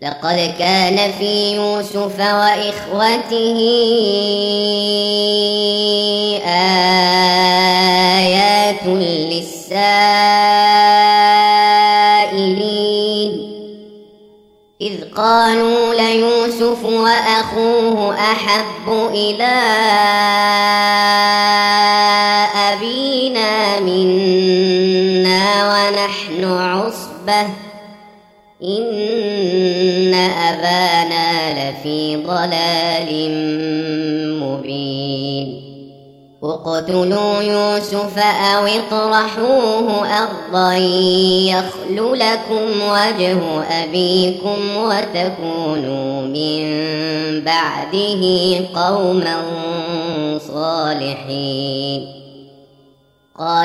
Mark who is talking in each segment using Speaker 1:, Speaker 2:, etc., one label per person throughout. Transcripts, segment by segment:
Speaker 1: لقد كان في يوسف وإخوته آيات للسائلين إذ قالوا ليوسف وأخوه أحب إلى أبينا منا ونحن عصبة إن أبانا لفي ضلال مبين اقتلوا يوسف أو اطرحوه أرضا يخل لكم وجه أبيكم وتكونوا من بعده قوما صالحين قال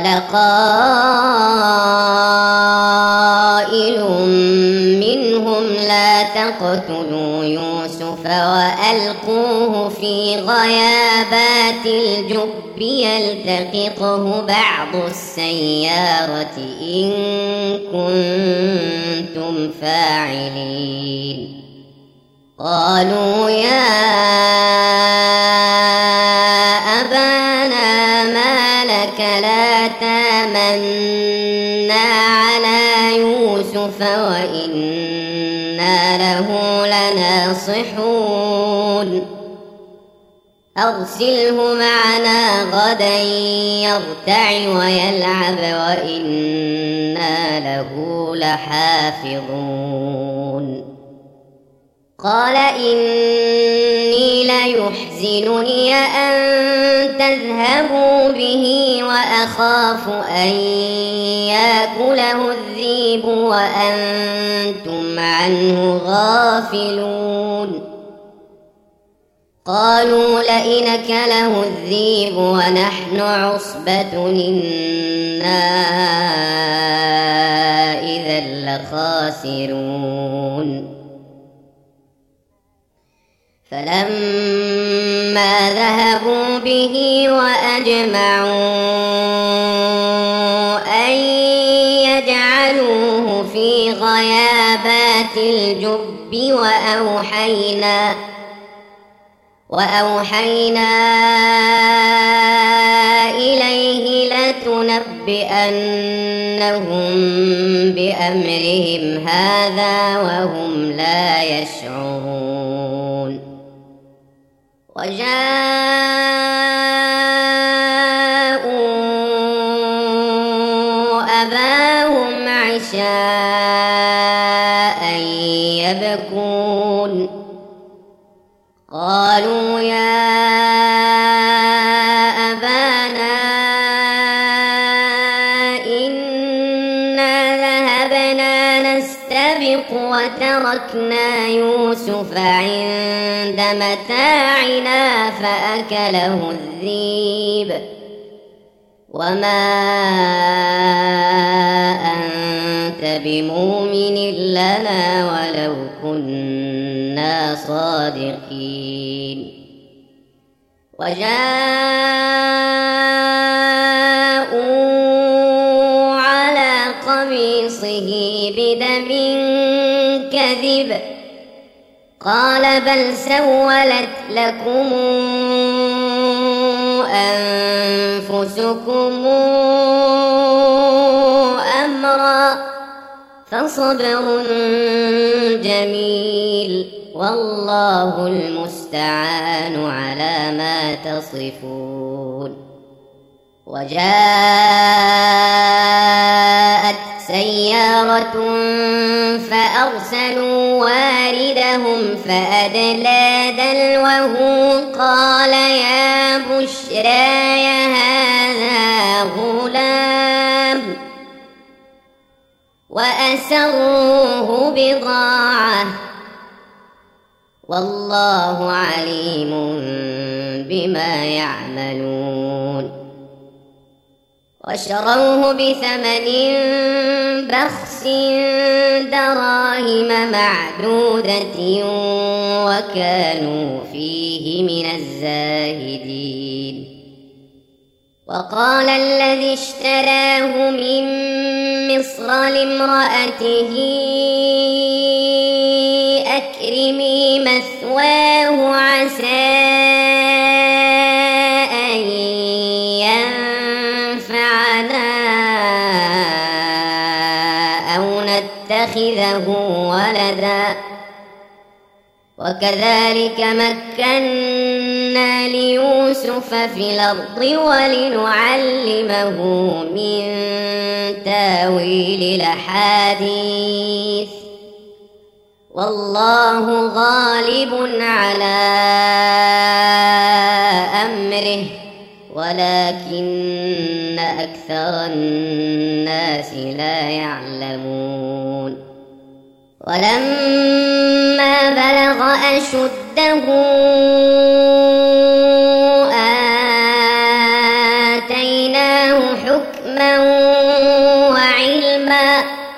Speaker 1: قائل منهم لا تقتلوا يوسف وألقوه في غيابات الجب يلتقطه بعض السيارة إن كنتم فاعلين قالوا يا أبانا ما لك لا تامنا على يوسف وإنا له لناصحون أرسله معنا غدا يرتع ويلعب وإنا له لحافظون قال إني ليحزنني أن تذهبوا به وأخاف أن يأكله الذئب وأنتم عنه غافلون قالوا لئن أكله الذئب ونحن عصبة إنا إذا لخاسرون فلما ذهبوا به وأجمعوا أن يجعلوه في غيابات الجب وأوحينا إليه لتنبئنهم بأمرهم هذا وهم لا يشعرون وجاءوا أباهم عشاء يبكون قالوا يا أبانا إنا ذهبنا نستبق وتركنا يوسف عند متاعنا فأكله الذئب وما أنت بمؤمن لنا ولو كنا صادقين وجاءوا على قميصه بدم كذب قال بل سولت لكم أنفسكم أمرا فصبر جميل والله المستعان على ما تصفون وجاءت سيارة فأرسلوا واردهم فأدلى دلوه قال يا بشراي هذا غلام وأسروه بضاعة والله عليم بما يعملون وشروه بثمن بخس دراهم معدودة وكانوا فيه من الزاهدين وقال الذي اشتراه من مصر لامرأته أكرمي مثواه عسى أن ينفعنا أو نتخذه ولدا وكذلك مكنا ليوسف في الأرض ولنعلمه من تاويل الأحاديث والله غالب على أمره ولكن أكثر الناس لا يعلمون ولما بلغ أشده آتيناه حكما وعلما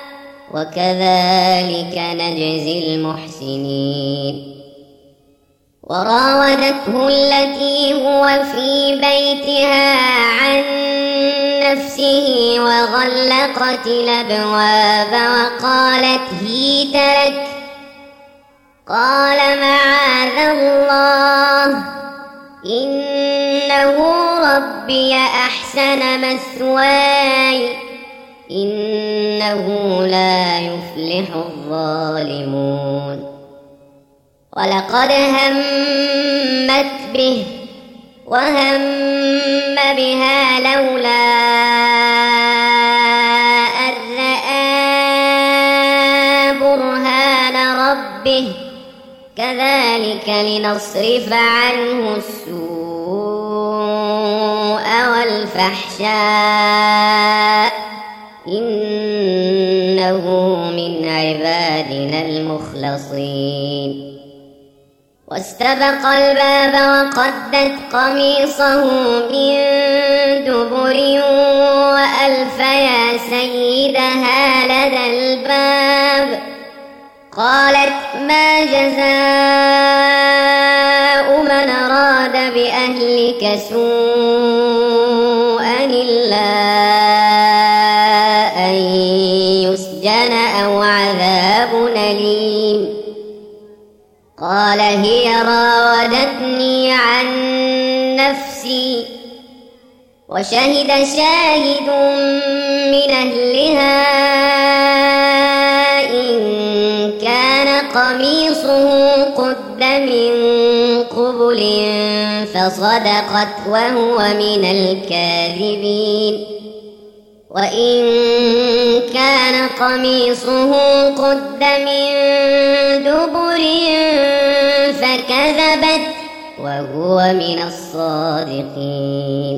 Speaker 1: وكذلك نجزي المحسنين وراودته التي هو في بيتها عن نفسه وغلقت الأبواب وقالت هيت لك قال معاذ الله إنه ربي أحسن مثواي إنه لا يفلح الظالمون ولقد همت به وهم بها لولا أن رأى برهان ربه كذلك لنصرف عنه السوء والفحشاء إنه من عبادنا المخلصين واستبق الباب وقدت قميصه من دبر وألف يا سيدها لدى الباب قالت ما جزاء من أراد بأهلك سوءا إلا أن يسجن أو عذاب أليم قال هي راودتني عن نفسي وشهد شاهد من أهلها إن كان قميصه قد من قبل فصدقت وهو من الكاذبين وإن كان قميصه قد من دبر فكذبت وهو من الصادقين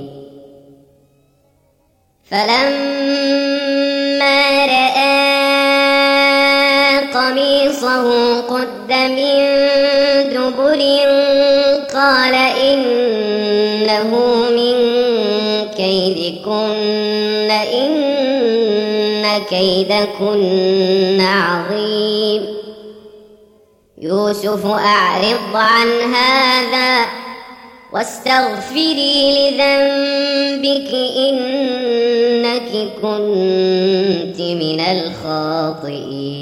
Speaker 1: فلما رأى قميصه قد من دبر قال إنه من كيدكن إن كيدكن عظيم يوسف أعرض عن هذا واستغفري لذنبك إنك كنت من الخاطئين